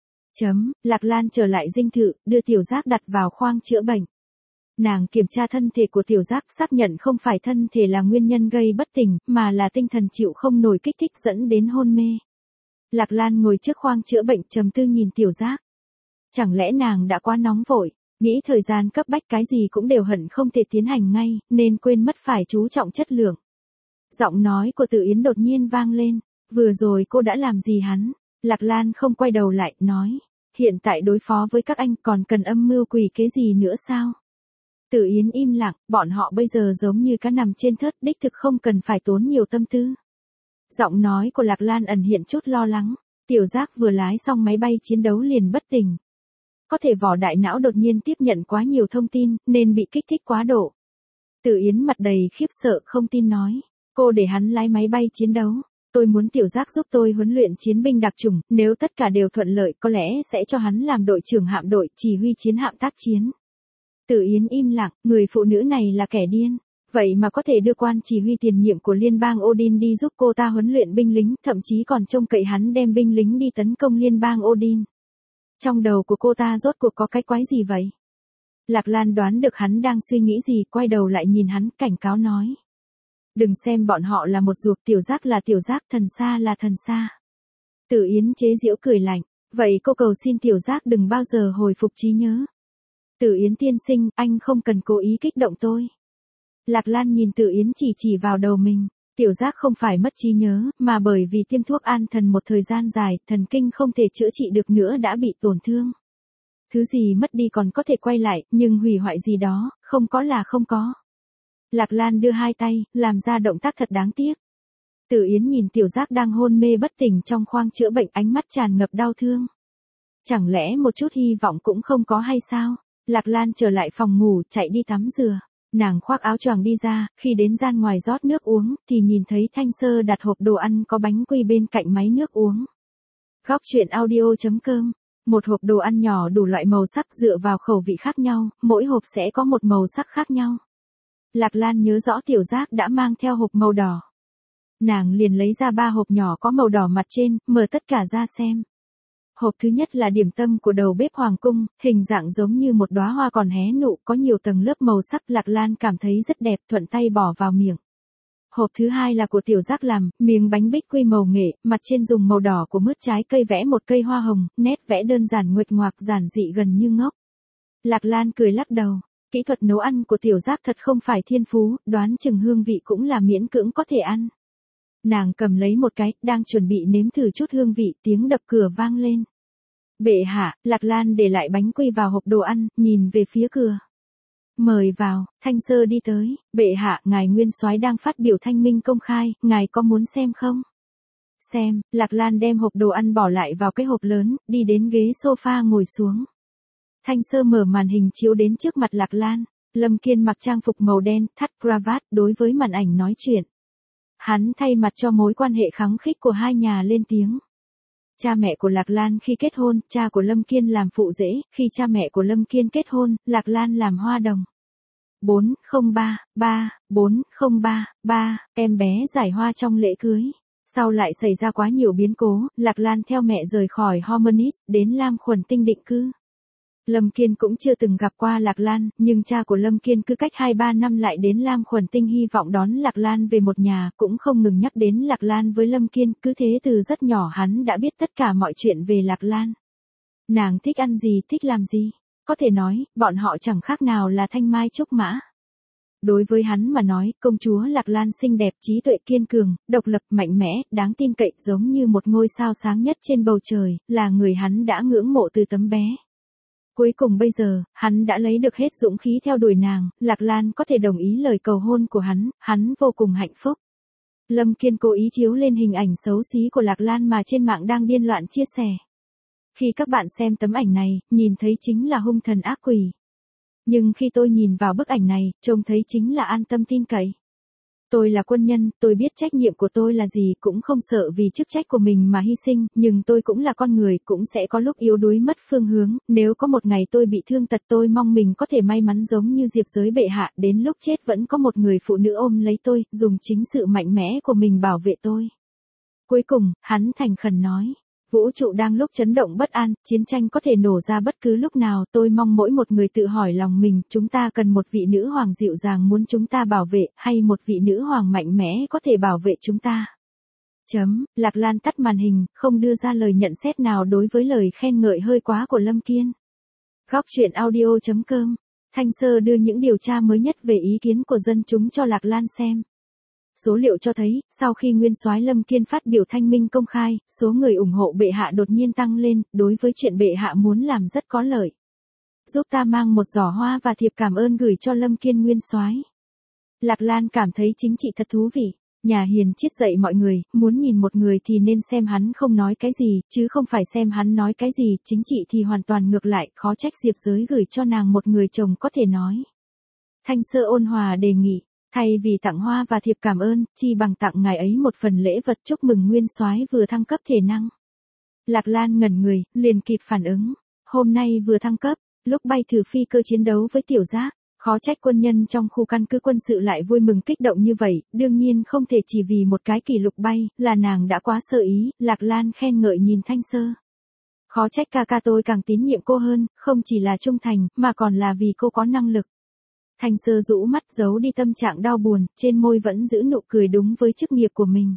Lạc Lan trở lại dinh thự, đưa Tiểu Giác đặt vào khoang chữa bệnh. Nàng kiểm tra thân thể của Tiểu Giác, xác nhận không phải thân thể là nguyên nhân gây bất tỉnh, mà là tinh thần chịu không nổi kích thích dẫn đến hôn mê. Lạc Lan ngồi trước khoang chữa bệnh trầm tư nhìn Tiểu Giác. Chẳng lẽ nàng đã quá nóng vội, nghĩ thời gian cấp bách cái gì cũng đều hận không thể tiến hành ngay, nên quên mất phải chú trọng chất lượng. Giọng nói của Từ Yến đột nhiên vang lên, vừa rồi cô đã làm gì hắn? Lạc Lan không quay đầu lại, nói, hiện tại đối phó với các anh còn cần âm mưu quỷ kế gì nữa sao? Từ Yến im lặng, bọn họ bây giờ giống như cá nằm trên thớt, đích thực không cần phải tốn nhiều tâm tư. Giọng nói của Lạc Lan ẩn hiện chút lo lắng, Tiểu Giác vừa lái xong máy bay chiến đấu liền bất tỉnh. Có thể vỏ đại não đột nhiên tiếp nhận quá nhiều thông tin, nên bị kích thích quá độ. Từ Yến mặt đầy khiếp sợ không tin nói, cô để hắn lái máy bay chiến đấu, Tôi muốn Tiểu Giác giúp tôi huấn luyện chiến binh đặc chủng, nếu tất cả đều thuận lợi có lẽ sẽ cho hắn làm đội trưởng hạm đội, chỉ huy chiến hạm tác chiến. Tử Yến im lặng, người phụ nữ này là kẻ điên. Vậy mà có thể đưa quan chỉ huy tiền nhiệm của liên bang Odin đi giúp cô ta huấn luyện binh lính, thậm chí còn trông cậy hắn đem binh lính đi tấn công liên bang Odin. Trong đầu của cô ta rốt cuộc có cái quái gì vậy? Lạc Lan đoán được hắn đang suy nghĩ gì, quay đầu lại nhìn hắn, cảnh cáo nói. Đừng xem bọn họ là một ruột, Tiểu Giác là Tiểu Giác, thần xa là thần xa. Tử Yến chế giễu cười lạnh, vậy cô cầu xin Tiểu Giác đừng bao giờ hồi phục trí nhớ. Tử Yến tiên sinh, anh không cần cố ý kích động tôi. Lạc Lan nhìn Tử Yến chỉ vào đầu mình, Tiểu Giác không phải mất trí nhớ, mà bởi vì tiêm thuốc an thần một thời gian dài, thần kinh không thể chữa trị được nữa đã bị tổn thương. Thứ gì mất đi còn có thể quay lại, nhưng hủy hoại gì đó, không có là không có. Lạc Lan đưa hai tay, làm ra động tác thật đáng tiếc. Tử Yến nhìn Tiểu Giác đang hôn mê bất tỉnh trong khoang chữa bệnh, ánh mắt tràn ngập đau thương. Chẳng lẽ một chút hy vọng cũng không có hay sao? Lạc Lan trở lại phòng ngủ, chạy đi tắm rửa. Nàng khoác áo choàng đi ra, khi đến gian ngoài rót nước uống, thì nhìn thấy Thanh Sơ đặt hộp đồ ăn có bánh quy bên cạnh máy nước uống. Góc truyện audio.com. Một hộp đồ ăn nhỏ đủ loại màu sắc dựa vào khẩu vị khác nhau, mỗi hộp sẽ có một màu sắc khác nhau. Lạc Lan nhớ rõ Tiểu Giác đã mang theo hộp màu đỏ. Nàng liền lấy ra 3 hộp nhỏ có màu đỏ mặt trên, mở tất cả ra xem. Hộp thứ nhất là điểm tâm của đầu bếp hoàng cung, hình dạng giống như một đóa hoa còn hé nụ, có nhiều tầng lớp màu sắc, Lạc Lan cảm thấy rất đẹp, thuận tay bỏ vào miệng. Hộp thứ hai là của Tiểu Giác làm, miếng bánh bích quy màu nghệ, mặt trên dùng màu đỏ của mứt trái cây vẽ một cây hoa hồng, nét vẽ đơn giản nguệch ngoạc, giản dị gần như ngốc. Lạc Lan cười lắc đầu, kỹ thuật nấu ăn của Tiểu Giác thật không phải thiên phú, đoán chừng hương vị cũng là miễn cưỡng có thể ăn. Nàng cầm lấy một cái, đang chuẩn bị nếm thử chút hương vị, tiếng đập cửa vang lên. Bệ hạ, Lạc Lan để lại bánh quy vào hộp đồ ăn, nhìn về phía cửa. Mời vào, Thanh Sơ đi tới, bệ hạ, ngài nguyên soái đang phát biểu thanh minh công khai, ngài có muốn xem không? Xem, Lạc Lan đem hộp đồ ăn bỏ lại vào cái hộp lớn, đi đến ghế sofa ngồi xuống. Thanh Sơ mở màn hình chiếu đến trước mặt Lạc Lan, Lâm Kiên mặc trang phục màu đen, thắt cravat, đối với màn ảnh nói chuyện. Hắn thay mặt cho mối quan hệ khăng khít của hai nhà lên tiếng. Cha mẹ của Lạc Lan khi kết hôn, cha của Lâm Kiên làm phụ rể, khi cha mẹ của Lâm Kiên kết hôn, Lạc Lan làm hoa đồng. 403, em bé giải hoa trong lễ cưới. Sau lại xảy ra quá nhiều biến cố, Lạc Lan theo mẹ rời khỏi Harmonis, đến Lam Khuẩn Tinh định cư. Lâm Kiên cũng chưa từng gặp qua Lạc Lan, nhưng cha của Lâm Kiên cứ cách 2-3 năm lại đến Lam Khuẩn Tinh hy vọng đón Lạc Lan về một nhà, cũng không ngừng nhắc đến Lạc Lan với Lâm Kiên, cứ thế từ rất nhỏ hắn đã biết tất cả mọi chuyện về Lạc Lan. Nàng thích ăn gì, thích làm gì, có thể nói, bọn họ chẳng khác nào là thanh mai trúc mã. Đối với hắn mà nói, công chúa Lạc Lan xinh đẹp, trí tuệ kiên cường, độc lập, mạnh mẽ, đáng tin cậy, giống như một ngôi sao sáng nhất trên bầu trời, là người hắn đã ngưỡng mộ từ tấm bé. Cuối cùng bây giờ, hắn đã lấy được hết dũng khí theo đuổi nàng, Lạc Lan có thể đồng ý lời cầu hôn của hắn vô cùng hạnh phúc. Lâm Kiên cố ý chiếu lên hình ảnh xấu xí của Lạc Lan mà trên mạng đang điên loạn chia sẻ. Khi các bạn xem tấm ảnh này, nhìn thấy chính là hung thần ác quỷ. Nhưng khi tôi nhìn vào bức ảnh này, trông thấy chính là an tâm tin cậy. Tôi là quân nhân, tôi biết trách nhiệm của tôi là gì, cũng không sợ vì chức trách của mình mà hy sinh, nhưng tôi cũng là con người, cũng sẽ có lúc yếu đuối mất phương hướng, nếu có một ngày tôi bị thương tật tôi mong mình có thể may mắn giống như Diệp Giới bệ hạ, đến lúc chết vẫn có một người phụ nữ ôm lấy tôi, dùng chính sự mạnh mẽ của mình bảo vệ tôi. Cuối cùng, hắn thành khẩn nói. Vũ trụ đang lúc chấn động bất an, chiến tranh có thể nổ ra bất cứ lúc nào, tôi mong mỗi một người tự hỏi lòng mình, chúng ta cần một vị nữ hoàng dịu dàng muốn chúng ta bảo vệ, hay một vị nữ hoàng mạnh mẽ có thể bảo vệ chúng ta. Lạc Lan tắt màn hình, không đưa ra lời nhận xét nào đối với lời khen ngợi hơi quá của Lâm Kiên. Góc truyện audio.com. Thanh Sơ đưa những điều tra mới nhất về ý kiến của dân chúng cho Lạc Lan xem. Số liệu cho thấy, sau khi nguyên soái Lâm Kiên phát biểu thanh minh công khai, số người ủng hộ bệ hạ đột nhiên tăng lên, đối với chuyện bệ hạ muốn làm rất có lợi. Giúp ta mang một giỏ hoa và thiệp cảm ơn gửi cho Lâm Kiên nguyên soái. Lạc Lan cảm thấy chính trị thật thú vị. Nhà hiền triết dạy mọi người, muốn nhìn một người thì nên xem hắn không nói cái gì, chứ không phải xem hắn nói cái gì, chính trị thì hoàn toàn ngược lại, khó trách Diệp Giới gửi cho nàng một người chồng có thể nói. Thanh Sơ ôn hòa đề nghị. Thay vì tặng hoa và thiệp cảm ơn, chi bằng tặng ngài ấy một phần lễ vật chúc mừng nguyên soái vừa thăng cấp thể năng. Lạc Lan ngẩn người, liền kịp phản ứng. Hôm nay vừa thăng cấp, lúc bay thử phi cơ chiến đấu với Tiểu Giác, khó trách quân nhân trong khu căn cứ quân sự lại vui mừng kích động như vậy, đương nhiên không thể chỉ vì một cái kỷ lục bay, là nàng đã quá sơ ý, Lạc Lan khen ngợi nhìn Thanh Sơ. Khó trách ca ca tôi càng tín nhiệm cô hơn, không chỉ là trung thành, mà còn là vì cô có năng lực. Thanh Sơ rũ mắt giấu đi tâm trạng đau buồn, trên môi vẫn giữ nụ cười đúng với chức nghiệp của mình.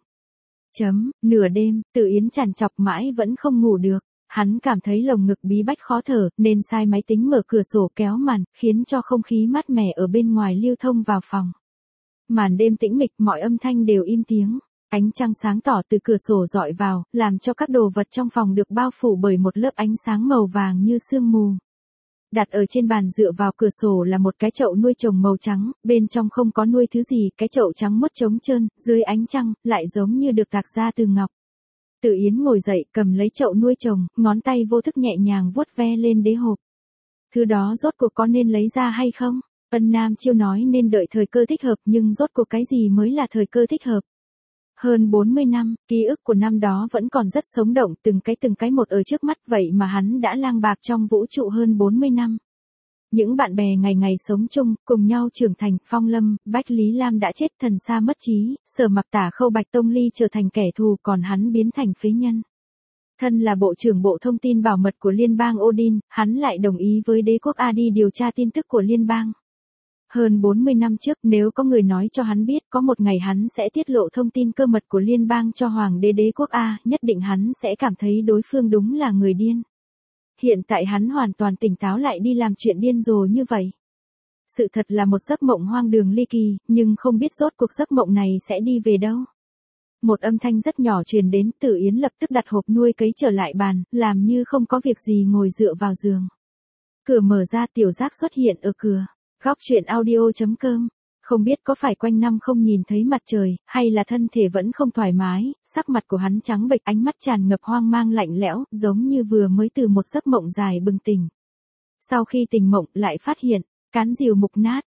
Nửa đêm, Tự Yến trằn trọc mãi vẫn không ngủ được. Hắn cảm thấy lồng ngực bí bách khó thở, nên sai máy tính mở cửa sổ kéo màn, khiến cho không khí mát mẻ ở bên ngoài lưu thông vào phòng. Màn đêm tĩnh mịch, mọi âm thanh đều im tiếng. Ánh trăng sáng tỏ từ cửa sổ dọi vào, làm cho các đồ vật trong phòng được bao phủ bởi một lớp ánh sáng màu vàng như sương mù. Đặt ở trên bàn dựa vào cửa sổ là một cái chậu nuôi trồng màu trắng, bên trong không có nuôi thứ gì, cái chậu trắng muốt trống trơn, dưới ánh trăng, lại giống như được tạc ra từ ngọc. Tự Yến ngồi dậy, cầm lấy chậu nuôi trồng, ngón tay vô thức nhẹ nhàng vuốt ve lên đế hộp. Thứ đó rốt cuộc có nên lấy ra hay không? Ân Nam Chiêu nói nên đợi thời cơ thích hợp, nhưng rốt cuộc cái gì mới là thời cơ thích hợp? Hơn 40 năm, ký ức của năm đó vẫn còn rất sống động, từng cái một ở trước mắt, vậy mà hắn đã lang bạc trong vũ trụ hơn 40 năm. Những bạn bè ngày ngày sống chung, cùng nhau trưởng thành, Phong Lâm, Bách Lý Lam đã chết, Thần Sa mất trí, Sở Mặc Tả Khâu Bạch Tông Ly trở thành kẻ thù, còn hắn biến thành phế nhân. Thân là Bộ trưởng Bộ Thông tin Bảo mật của Liên bang Odin, hắn lại đồng ý với đế quốc A đi điều tra tin tức của Liên bang. Hơn 40 năm trước, nếu có người nói cho hắn biết có một ngày hắn sẽ tiết lộ thông tin cơ mật của Liên bang cho Hoàng đế đế quốc A, nhất định hắn sẽ cảm thấy đối phương đúng là người điên. Hiện tại hắn hoàn toàn tỉnh táo lại đi làm chuyện điên rồ như vậy. Sự thật là một giấc mộng hoang đường ly kỳ, nhưng không biết rốt cuộc giấc mộng này sẽ đi về đâu. Một âm thanh rất nhỏ truyền đến, Tử Yến lập tức đặt hộp nuôi cấy trở lại bàn, làm như không có việc gì ngồi dựa vào giường. Cửa mở ra, Tiểu Giác xuất hiện ở cửa. Góc truyện audio.com. Không biết có phải quanh năm không nhìn thấy mặt trời, hay là thân thể vẫn không thoải mái, sắc mặt của hắn trắng bệch, ánh mắt tràn ngập hoang mang lạnh lẽo, giống như vừa mới từ một giấc mộng dài bừng tỉnh. Sau khi tỉnh mộng, lại phát hiện, cán rìu mục nát,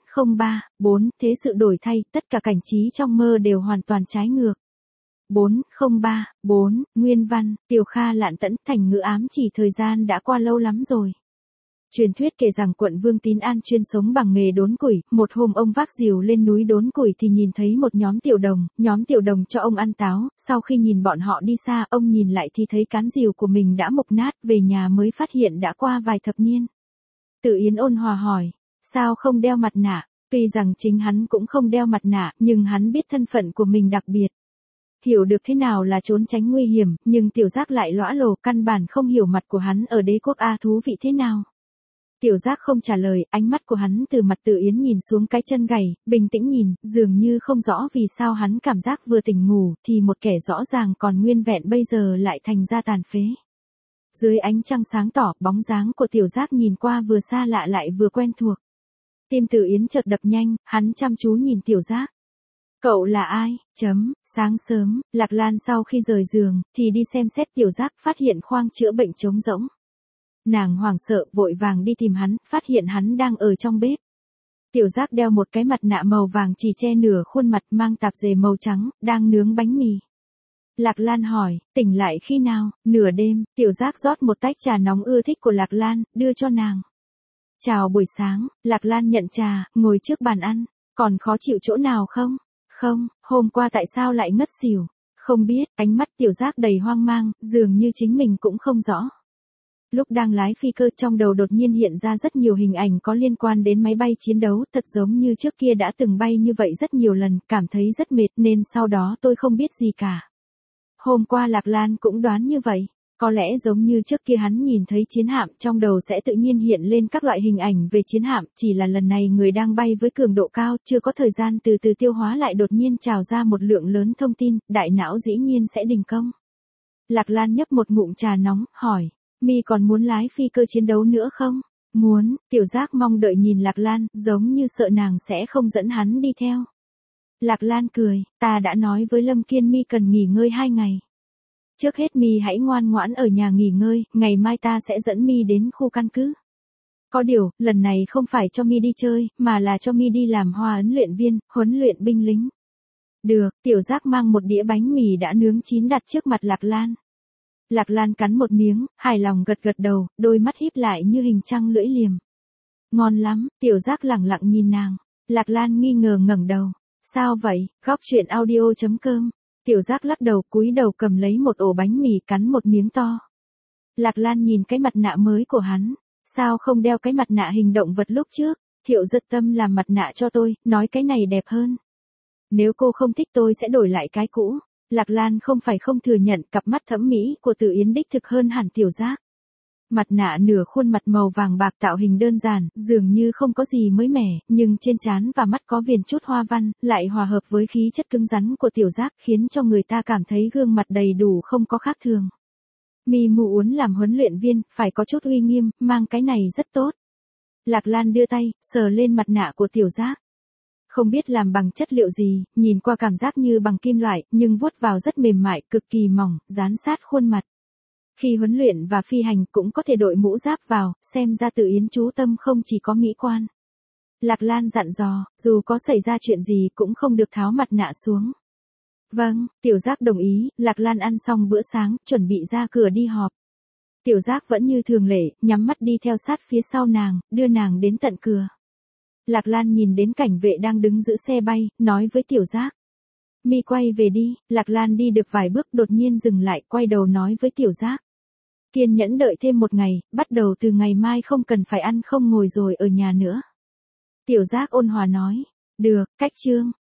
403, thế sự đổi thay, tất cả cảnh trí trong mơ đều hoàn toàn trái ngược. 403, nguyên văn, Tiểu Kha lạn tẫn, thành ngữ ám chỉ thời gian đã qua lâu lắm rồi. Truyền thuyết kể rằng quận Vương Tín An chuyên sống bằng nghề đốn củi, một hôm ông vác rìu lên núi đốn củi thì nhìn thấy một nhóm tiểu đồng cho ông ăn táo, sau khi nhìn bọn họ đi xa, ông nhìn lại thì thấy cán rìu của mình đã mục nát, về nhà mới phát hiện đã qua vài thập niên. Tử Yến ôn hòa hỏi, sao không đeo mặt nạ? Tuy rằng chính hắn cũng không đeo mặt nạ, nhưng hắn biết thân phận của mình đặc biệt. Hiểu được thế nào là trốn tránh nguy hiểm, nhưng Tiểu Giác lại lõa lồ, căn bản không hiểu mặt của hắn ở đế quốc A thú vị thế nào. Tiểu Giác không trả lời, ánh mắt của hắn từ mặt Tử Yến nhìn xuống cái chân gầy, bình tĩnh nhìn, dường như không rõ vì sao hắn cảm giác vừa tỉnh ngủ, thì một kẻ rõ ràng còn nguyên vẹn bây giờ lại thành ra tàn phế. Dưới ánh trăng sáng tỏ, bóng dáng của Tiểu Giác nhìn qua vừa xa lạ lại vừa quen thuộc. Tim Tử Yến chợt đập nhanh, hắn chăm chú nhìn Tiểu Giác. Cậu là ai? Sáng sớm, Lạc Lan sau khi rời giường, thì đi xem xét Tiểu Giác, phát hiện khoang chữa bệnh trống rỗng. Nàng hoảng sợ, vội vàng đi tìm hắn, phát hiện hắn đang ở trong bếp. Tiểu Giác đeo một cái mặt nạ màu vàng chỉ che nửa khuôn mặt, mang tạp dề màu trắng, đang nướng bánh mì. Lạc Lan hỏi, tỉnh lại khi nào? Nửa đêm. Tiểu Giác rót một tách trà nóng ưa thích của Lạc Lan, đưa cho nàng. Chào buổi sáng. Lạc Lan nhận trà, ngồi trước bàn ăn. Còn khó chịu chỗ nào không? Không, hôm qua tại sao lại ngất xỉu? Không biết. Ánh mắt Tiểu Giác đầy hoang mang, dường như chính mình cũng không rõ. Lúc đang lái phi cơ, trong đầu đột nhiên hiện ra rất nhiều hình ảnh có liên quan đến máy bay chiến đấu, thật giống như trước kia đã từng bay như vậy rất nhiều lần, cảm thấy rất mệt nên sau đó tôi không biết gì cả. Hôm qua Lạc Lan cũng đoán như vậy, có lẽ giống như trước kia hắn nhìn thấy chiến hạm, trong đầu sẽ tự nhiên hiện lên các loại hình ảnh về chiến hạm, chỉ là lần này người đang bay với cường độ cao, chưa có thời gian từ từ tiêu hóa lại đột nhiên trào ra một lượng lớn thông tin, đại não dĩ nhiên sẽ đình công. Lạc Lan nhấp một ngụm trà nóng, hỏi. Mi còn muốn lái phi cơ chiến đấu nữa không? Muốn. Tiểu Giác mong đợi nhìn Lạc Lan, giống như sợ nàng sẽ không dẫn hắn đi theo. Lạc Lan cười, ta đã nói với Lâm Kiên Mi cần nghỉ ngơi 2 ngày. Trước hết Mi hãy ngoan ngoãn ở nhà nghỉ ngơi, ngày mai ta sẽ dẫn Mi đến khu căn cứ. Có điều, lần này không phải cho mi đi chơi, mà là cho mi đi làm hoa ấn luyện viên, huấn luyện binh lính. Được, Tiểu Giác mang một đĩa bánh mì đã nướng chín đặt trước mặt Lạc Lan. Lạc Lan cắn một miếng, hài lòng gật gật đầu, đôi mắt híp lại như hình trăng lưỡi liềm. Ngon lắm, Tiểu Giác lẳng lặng nhìn nàng. Lạc Lan nghi ngờ ngẩng đầu. Sao vậy? Góc chuyện audio.com. Tiểu Giác lắc đầu cúi đầu cầm lấy một ổ bánh mì cắn một miếng to. Lạc Lan nhìn cái mặt nạ mới của hắn. Sao không đeo cái mặt nạ hình động vật lúc trước? Thiệu Dật Tâm làm mặt nạ cho tôi, nói cái này đẹp hơn. Nếu cô không thích tôi sẽ đổi lại cái cũ. Lạc Lan không phải không thừa nhận cặp mắt thẩm mỹ của Từ Yến đích thực hơn hẳn Tiểu Giác. Mặt nạ nửa khuôn mặt màu vàng bạc tạo hình đơn giản, dường như không có gì mới mẻ, nhưng trên trán và mắt có viền chút hoa văn, lại hòa hợp với khí chất cứng rắn của Tiểu Giác khiến cho người ta cảm thấy gương mặt đầy đủ không có khác thường. Mi Mu Uốn làm huấn luyện viên, phải có chút uy nghiêm, mang cái này rất tốt. Lạc Lan đưa tay, sờ lên mặt nạ của Tiểu Giác. Không biết làm bằng chất liệu gì, nhìn qua cảm giác như bằng kim loại, nhưng vuốt vào rất mềm mại, cực kỳ mỏng, dán sát khuôn mặt. Khi huấn luyện và phi hành cũng có thể đội mũ giáp vào, xem ra Từ Yến chú tâm không chỉ có mỹ quan. Lạc Lan dặn dò, dù có xảy ra chuyện gì cũng không được tháo mặt nạ xuống. Vâng, Tiểu Giác đồng ý, Lạc Lan ăn xong bữa sáng, chuẩn bị ra cửa đi họp. Tiểu Giác vẫn như thường lệ, nhắm mắt đi theo sát phía sau nàng, đưa nàng đến tận cửa. Lạc Lan nhìn đến cảnh vệ đang đứng giữ xe bay, nói với Tiểu Giác. Mi quay về đi, Lạc Lan đi được vài bước đột nhiên dừng lại, quay đầu nói với Tiểu Giác. Kiên nhẫn đợi thêm một ngày, bắt đầu từ ngày mai không cần phải ăn không ngồi rồi ở nhà nữa. Tiểu Giác ôn hòa nói. Được, cách chương.